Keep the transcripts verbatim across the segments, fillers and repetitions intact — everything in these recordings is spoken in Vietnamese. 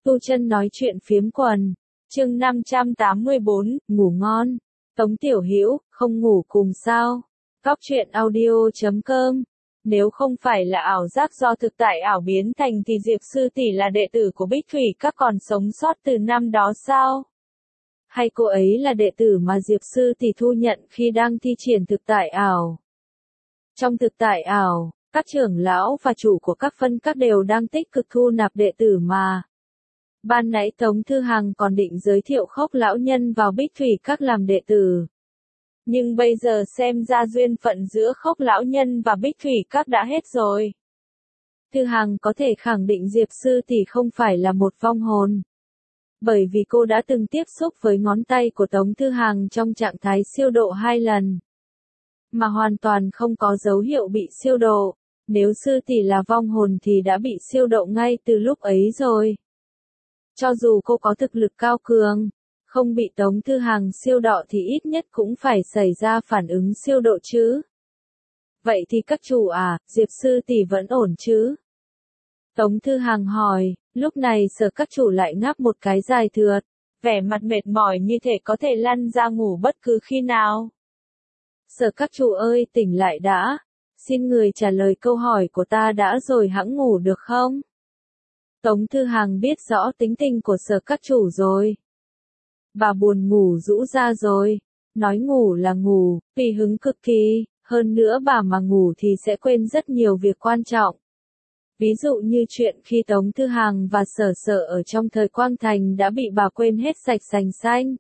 Tu Chân nói chuyện phiếm quần, chương năm trăm tám mươi bốn, ngủ ngon. Tống Tiểu Hữu, không ngủ cùng sao? Góc truyện audio chấm com. Nếu không phải là ảo giác do thực tại ảo biến thành thì Diệp sư tỷ là đệ tử của Bích Thủy Các còn sống sót từ năm đó sao? Hay cô ấy là đệ tử mà Diệp sư tỷ thu nhận khi đang thi triển thực tại ảo? Trong thực tại ảo, các trưởng lão và chủ của các phân các đều đang tích cực thu nạp đệ tử mà. Ban nãy Tống Thư Hằng còn định giới thiệu Khốc lão nhân vào Bích Thủy Các làm đệ tử. Nhưng bây giờ xem ra duyên phận giữa Khốc lão nhân và Bích Thủy Các đã hết rồi. Thư Hằng có thể khẳng định Diệp sư tỷ không phải là một vong hồn. Bởi vì cô đã từng tiếp xúc với ngón tay của Tống Thư Hằng trong trạng thái siêu độ hai lần. Mà hoàn toàn không có dấu hiệu bị siêu độ. Nếu sư tỷ là vong hồn thì đã bị siêu độ ngay từ lúc ấy rồi. Cho dù cô có thực lực cao cường, không bị Tống Thư Hằng siêu độ thì ít nhất cũng phải xảy ra phản ứng siêu độ chứ. Vậy thì các chủ à, Diệp sư tỷ vẫn ổn chứ? Tống Thư Hằng hỏi, lúc này Sở các chủ lại ngáp một cái dài thượt, vẻ mặt mệt mỏi như thể có thể lăn ra ngủ bất cứ khi nào. Sở các chủ ơi, tỉnh lại đã, xin người trả lời câu hỏi của ta đã rồi hẵng ngủ được không? Tống Thư Hằng biết rõ tính tình của Sở các chủ rồi. Bà buồn ngủ rũ ra rồi, nói ngủ là ngủ, tùy hứng cực kỳ, hơn nữa bà mà ngủ thì sẽ quên rất nhiều việc quan trọng. Ví dụ như chuyện khi Tống Thư Hằng và Sở Sở ở trong thời Quang Thành đã bị bà quên hết sạch sành xanh.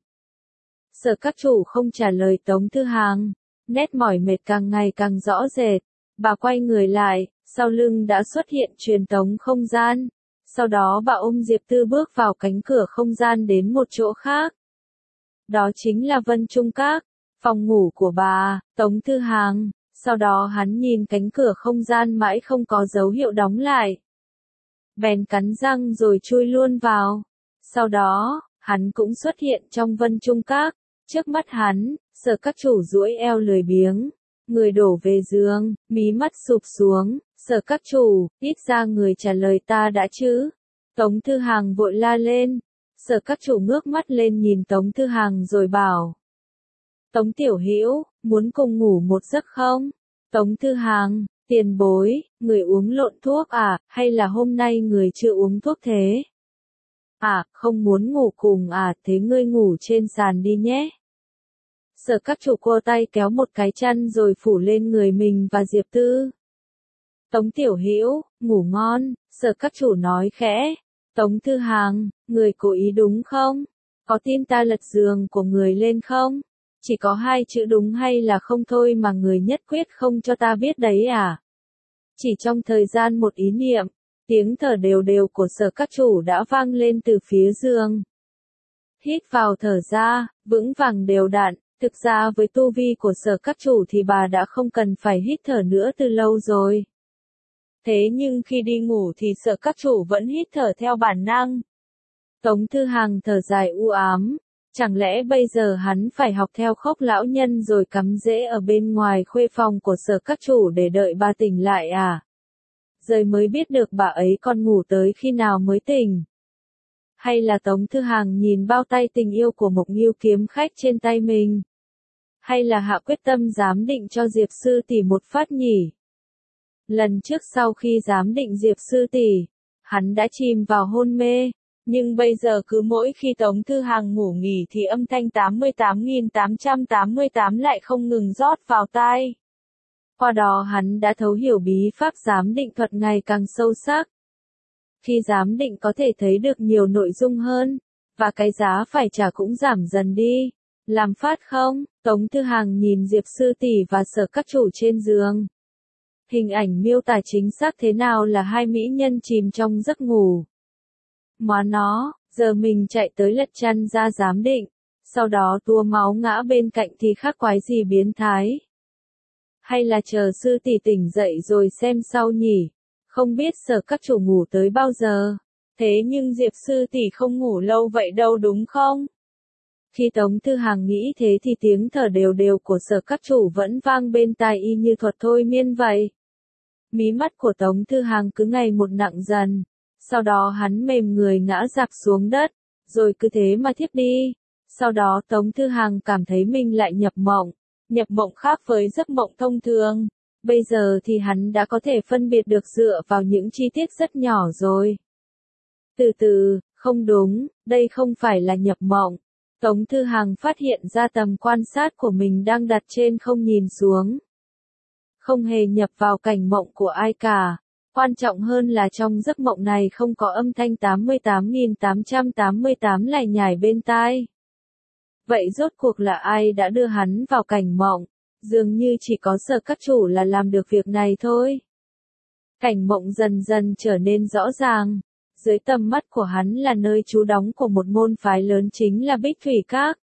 Sở các chủ không trả lời Tống Thư Hằng, nét mỏi mệt càng ngày càng rõ rệt, bà quay người lại, sau lưng đã xuất hiện truyền tống không gian. Sau đó bà ôm Diệp Tư bước vào cánh cửa không gian đến một chỗ khác. Đó chính là Vân Trung Các, phòng ngủ của bà, Tống Thư Hằng. Sau đó hắn nhìn cánh cửa không gian mãi không có dấu hiệu đóng lại. Bèn cắn răng rồi chui luôn vào. Sau đó, hắn cũng xuất hiện trong Vân Trung Các. Trước mắt hắn, Sở các chủ duỗi eo lười biếng. Người đổ về giường, mí mắt sụp xuống. Sở các chủ, ít ra người trả lời ta đã chứ. Tống Thư Hằng vội la lên. Sở các chủ ngước mắt lên nhìn Tống Thư Hằng rồi bảo. Tống Tiểu Hữu, muốn cùng ngủ một giấc không? Tống Thư Hằng, tiền bối, người uống lộn thuốc à, hay là hôm nay người chưa uống thuốc thế? À, không muốn ngủ cùng à, thế ngươi ngủ trên sàn đi nhé. Sở các chủ cô tay kéo một cái chăn rồi phủ lên người mình và Diệp Tư. Tống Tiểu Hữu, ngủ ngon, Sở các chủ nói khẽ. Tống Thư Hằng, người cố ý đúng không? Có tin ta lật giường của người lên không? Chỉ có hai chữ đúng hay là không thôi mà người nhất quyết không cho ta biết đấy à? Chỉ trong thời gian một ý niệm, tiếng thở đều đều của Sở các chủ đã vang lên từ phía giường. Hít vào thở ra, vững vàng đều đặn, thực ra với tu vi của Sở các chủ thì bà đã không cần phải hít thở nữa từ lâu rồi. Thế nhưng khi đi ngủ thì Sở các chủ vẫn hít thở theo bản năng. Tống Thư Hằng thở dài u ám. Chẳng lẽ bây giờ hắn phải học theo Khốc lão nhân rồi cắm rễ ở bên ngoài khuê phòng của Sở các chủ để đợi bà tỉnh lại à? Rồi mới biết được bà ấy còn ngủ tới khi nào mới tỉnh. Hay là Tống Thư Hằng nhìn bao tay tình yêu của Mộc Nghiêu kiếm khách trên tay mình? Hay là hạ quyết tâm giám định cho Diệp sư tỷ một phát nhỉ? Lần trước sau khi giám định Diệp sư tỷ, hắn đã chìm vào hôn mê. Nhưng bây giờ cứ mỗi khi Tống Thư Hằng ngủ nghỉ thì âm thanh tám mươi tám nghìn tám trăm tám mươi tám lại không ngừng rót vào tai. Qua đó hắn đã thấu hiểu bí pháp giám định thuật ngày càng sâu sắc. Khi giám định có thể thấy được nhiều nội dung hơn, và cái giá phải trả cũng giảm dần đi. Làm phát không? Tống Thư Hằng nhìn Diệp sư tỷ và Sở các chủ trên giường. Hình ảnh miêu tả chính xác thế nào là hai mỹ nhân chìm trong giấc ngủ. Má nó, giờ mình chạy tới lật chăn ra giám định, sau đó tua máu ngã bên cạnh thì khác quái gì biến thái. Hay là chờ sư tỷ tỉnh dậy rồi xem sau nhỉ, không biết Sở các chủ ngủ tới bao giờ, thế nhưng Diệp sư tỷ không ngủ lâu vậy đâu đúng không? Khi Tống Thư Hằng nghĩ thế thì tiếng thở đều đều của Sở các chủ vẫn vang bên tai y như thuật thôi miên vậy. Mí mắt của Tống Thư Hằng cứ ngày một nặng dần. Sau đó hắn mềm người ngã rạp xuống đất, rồi cứ thế mà thiếp đi. Sau đó Tống Thư Hằng cảm thấy mình lại nhập mộng. Nhập mộng khác với giấc mộng thông thường. Bây giờ thì hắn đã có thể phân biệt được dựa vào những chi tiết rất nhỏ rồi. Từ từ, không đúng, đây không phải là nhập mộng. Tống Thư Hằng phát hiện ra tầm quan sát của mình đang đặt trên không nhìn xuống. Không hề nhập vào cảnh mộng của ai cả. Quan trọng hơn là trong giấc mộng này không có âm thanh tám mươi tám nghìn tám trăm tám mươi tám lải nhải bên tai. Vậy rốt cuộc là ai đã đưa hắn vào cảnh mộng? Dường như chỉ có Sở Các Chủ là làm được việc này thôi. Cảnh mộng dần dần trở nên rõ ràng. Dưới tầm mắt của hắn là nơi trú đóng của một môn phái lớn chính là Bích Thủy Các.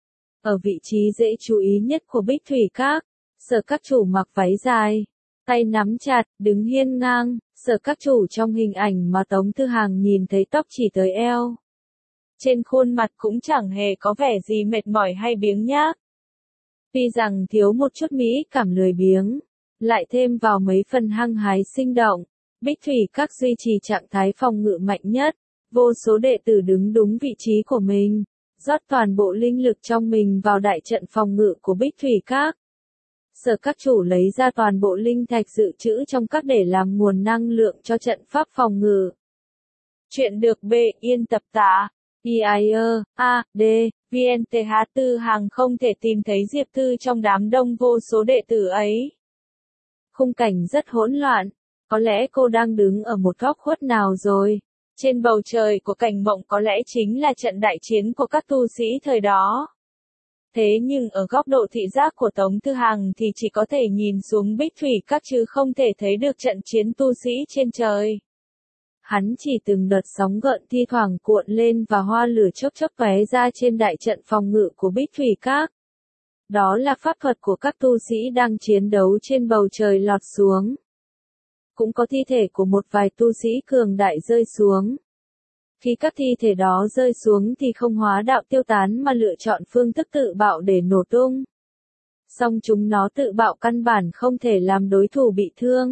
Ở vị trí dễ chú ý nhất của Bích Thủy Các, Sở Các Chủ mặc váy dài, tay nắm chặt, đứng hiên ngang. Sở Các Chủ trong hình ảnh mà Tống Thư Hằng nhìn thấy tóc chỉ tới eo. Trên khuôn mặt cũng chẳng hề có vẻ gì mệt mỏi hay biếng nhác. Tuy rằng thiếu một chút mỹ cảm lười biếng, lại thêm vào mấy phần hăng hái sinh động, Bích Thủy Các duy trì trạng thái phòng ngự mạnh nhất, vô số đệ tử đứng đúng vị trí của mình, rót toàn bộ linh lực trong mình vào đại trận phòng ngự của Bích Thủy Các. Sở Các Chủ lấy ra toàn bộ linh thạch dự trữ trong các để làm nguồn năng lượng cho trận pháp phòng ngự. Chuyện được B yên tập tạ. i ai ơ, a, d, vê en tê hát Tư Hằng không thể tìm thấy Diệp Thư trong đám đông vô số đệ tử ấy. Khung cảnh rất hỗn loạn, có lẽ cô đang đứng ở một góc khuất nào rồi. Trên bầu trời của cảnh mộng có lẽ chính là trận đại chiến của các tu sĩ thời đó. Thế nhưng ở góc độ thị giác của Tống Thư Hằng thì chỉ có thể nhìn xuống Bích Thủy Các chứ không thể thấy được trận chiến tu sĩ trên trời. Hắn chỉ từng đợt sóng gợn thi thoảng cuộn lên và hoa lửa chớp chớp tóe ra trên đại trận phòng ngự của Bích Thủy Các. Đó là pháp thuật của các tu sĩ đang chiến đấu trên bầu trời lọt xuống. Cũng có thi thể của một vài tu sĩ cường đại rơi xuống. Khi các thi thể đó rơi xuống thì không hóa đạo tiêu tán mà lựa chọn phương thức tự bạo để nổ tung. Song chúng nó tự bạo căn bản không thể làm đối thủ bị thương,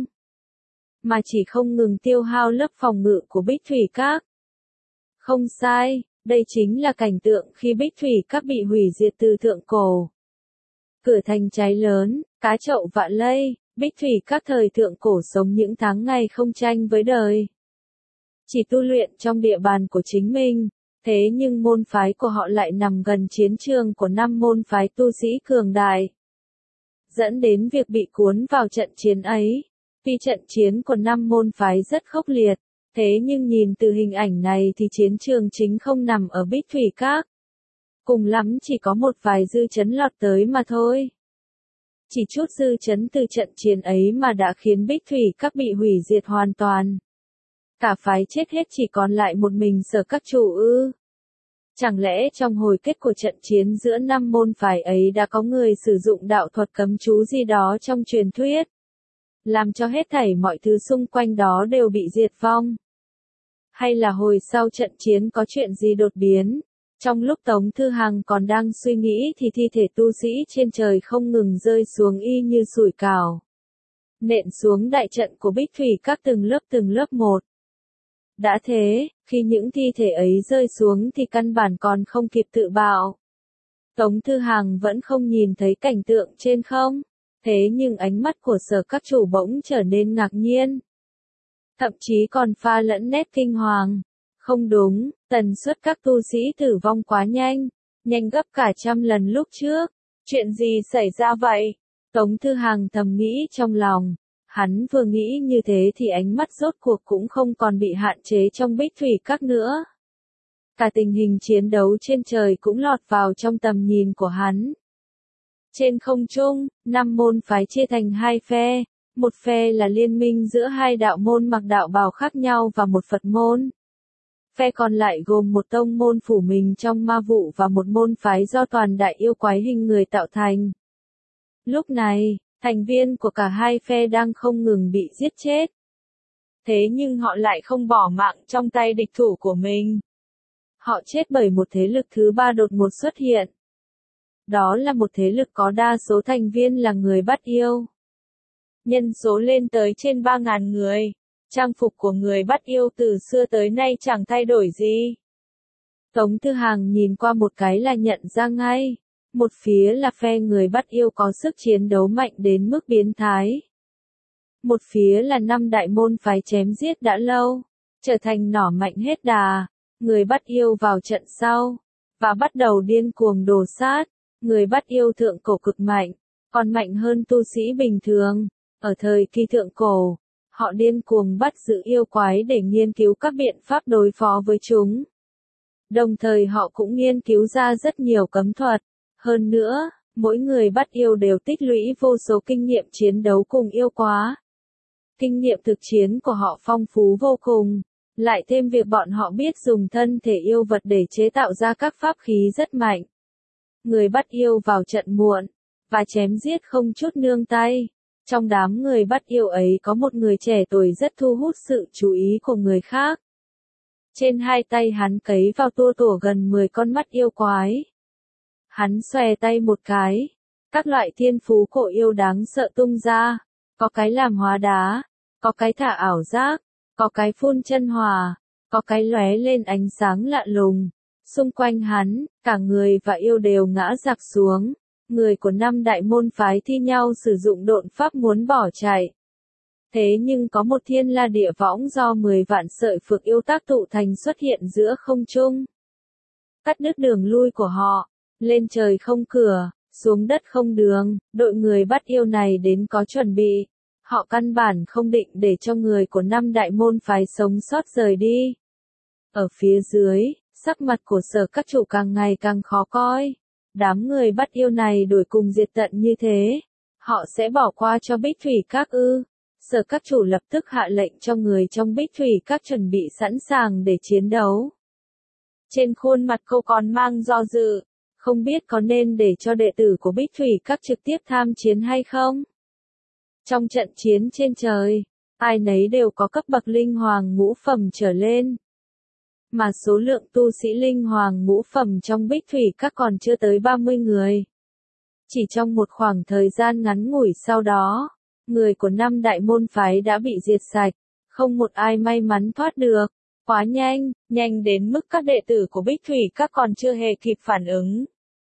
mà chỉ không ngừng tiêu hao lớp phòng ngự của Bích Thủy Các. Không sai, đây chính là cảnh tượng khi Bích Thủy Các bị hủy diệt từ thượng cổ. Cửa thành cháy lớn, cá chậu vạ lây, Bích Thủy Các thời thượng cổ sống những tháng ngày không tranh với đời. Chỉ tu luyện trong địa bàn của chính mình, thế nhưng môn phái của họ lại nằm gần chiến trường của năm môn phái tu sĩ cường đại. Dẫn đến việc bị cuốn vào trận chiến ấy. Tuy trận chiến của năm môn phái rất khốc liệt, thế nhưng nhìn từ hình ảnh này thì chiến trường chính không nằm ở Bích Thủy Các. Cùng lắm chỉ có một vài dư chấn lọt tới mà thôi. Chỉ chút dư chấn từ trận chiến ấy mà đã khiến Bích Thủy Các bị hủy diệt hoàn toàn. Cả phái chết hết chỉ còn lại một mình Sở Các Chủ ư. Chẳng lẽ trong hồi kết của trận chiến giữa năm môn phái ấy đã có người sử dụng đạo thuật cấm chú gì đó trong truyền thuyết, làm cho hết thảy mọi thứ xung quanh đó đều bị diệt vong? Hay là hồi sau trận chiến có chuyện gì đột biến? Trong lúc Tống Thư Hằng còn đang suy nghĩ thì thi thể tu sĩ trên trời không ngừng rơi xuống y như sủi cảo, nện xuống đại trận của Bích Thủy Các từng lớp từng lớp một. Đã thế, khi những thi thể ấy rơi xuống thì căn bản còn không kịp tự bạo. Tống Thư Hằng vẫn không nhìn thấy cảnh tượng trên không, thế nhưng ánh mắt của Sở Các Chủ bỗng trở nên ngạc nhiên. Thậm chí còn pha lẫn nét kinh hoàng. Không đúng, tần suất các tu sĩ tử vong quá nhanh, nhanh gấp cả trăm lần lúc trước. Chuyện gì xảy ra vậy? Tống Thư Hằng thầm nghĩ trong lòng. Hắn vừa nghĩ như thế thì ánh mắt rốt cuộc cũng không còn bị hạn chế trong Bích Thủy Các nữa. Cả tình hình chiến đấu trên trời cũng lọt vào trong tầm nhìn của hắn. Trên không trung, năm môn phái chia thành hai phe. Một phe là liên minh giữa hai đạo môn mặc đạo bào khác nhau và một Phật môn. Phe còn lại gồm một tông môn phủ mình trong ma vụ và một môn phái do toàn đại yêu quái hình người tạo thành. Lúc này, thành viên của cả hai phe đang không ngừng bị giết chết. Thế nhưng họ lại không bỏ mạng trong tay địch thủ của mình. Họ chết bởi một thế lực thứ ba đột ngột xuất hiện. Đó là một thế lực có đa số thành viên là người bắt yêu. Nhân số lên tới trên ba ngàn người. Trang phục của người bắt yêu từ xưa tới nay chẳng thay đổi gì. Tống Tư Hàng nhìn qua một cái là nhận ra ngay. Một phía là phe người bắt yêu có sức chiến đấu mạnh đến mức biến thái. Một phía là năm đại môn phái chém giết đã lâu, trở thành nỏ mạnh hết đà. Người bắt yêu vào trận sau, và bắt đầu điên cuồng đổ sát. Người bắt yêu thượng cổ cực mạnh, còn mạnh hơn tu sĩ bình thường. Ở thời kỳ thượng cổ, họ điên cuồng bắt giữ yêu quái để nghiên cứu các biện pháp đối phó với chúng. Đồng thời họ cũng nghiên cứu ra rất nhiều cấm thuật. Hơn nữa, mỗi người bắt yêu đều tích lũy vô số kinh nghiệm chiến đấu cùng yêu quá. Kinh nghiệm thực chiến của họ phong phú vô cùng, lại thêm việc bọn họ biết dùng thân thể yêu vật để chế tạo ra các pháp khí rất mạnh. Người bắt yêu vào trận muộn, và chém giết không chút nương tay. Trong đám người bắt yêu ấy có một người trẻ tuổi rất thu hút sự chú ý của người khác. Trên hai tay hắn cấy vào tua tủa gần mười con mắt yêu quái. Hắn xòe tay một cái, các loại thiên phú cổ yêu đáng sợ tung ra, có cái làm hóa đá, có cái thả ảo giác, có cái phun chân hỏa, có cái lóe lên ánh sáng lạ lùng. Xung quanh hắn, cả người và yêu đều ngã rạp xuống. Người của năm đại môn phái thi nhau sử dụng độn pháp muốn bỏ chạy. Thế nhưng có một thiên la địa võng do mười vạn sợi phược yêu tác tụ thành xuất hiện giữa không trung. Cắt đứt đường lui của họ, lên trời không cửa, xuống đất không đường. Đội người bắt yêu này đến có chuẩn bị. Họ căn bản không định để cho người của năm đại môn phái sống sót rời đi. Ở phía dưới, sắc mặt của Sở Các Chủ càng ngày càng khó coi. Đám người bắt yêu này đuổi cùng diệt tận như thế, họ sẽ bỏ qua cho Bích Thủy Các ư? Sở Các Chủ lập tức hạ lệnh cho người trong Bích Thủy Các chuẩn bị sẵn sàng để chiến đấu. Trên khuôn mặt cô còn mang do dự, không biết có nên để cho đệ tử của Bích Thủy Các trực tiếp tham chiến hay không? Trong trận chiến trên trời, ai nấy đều có cấp bậc linh hoàng ngũ phẩm trở lên. Mà số lượng tu sĩ linh hoàng ngũ phẩm trong Bích Thủy Các còn chưa tới ba mươi người. Chỉ trong một khoảng thời gian ngắn ngủi sau đó, người của năm đại môn phái đã bị diệt sạch, không một ai may mắn thoát được. Quá nhanh, nhanh đến mức các đệ tử của Bích Thủy Các còn chưa hề kịp phản ứng.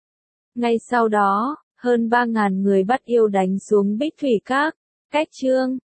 Ngay sau đó, hơn ba ngàn người bắt yêu đánh xuống Bích Thủy Các. Cách chương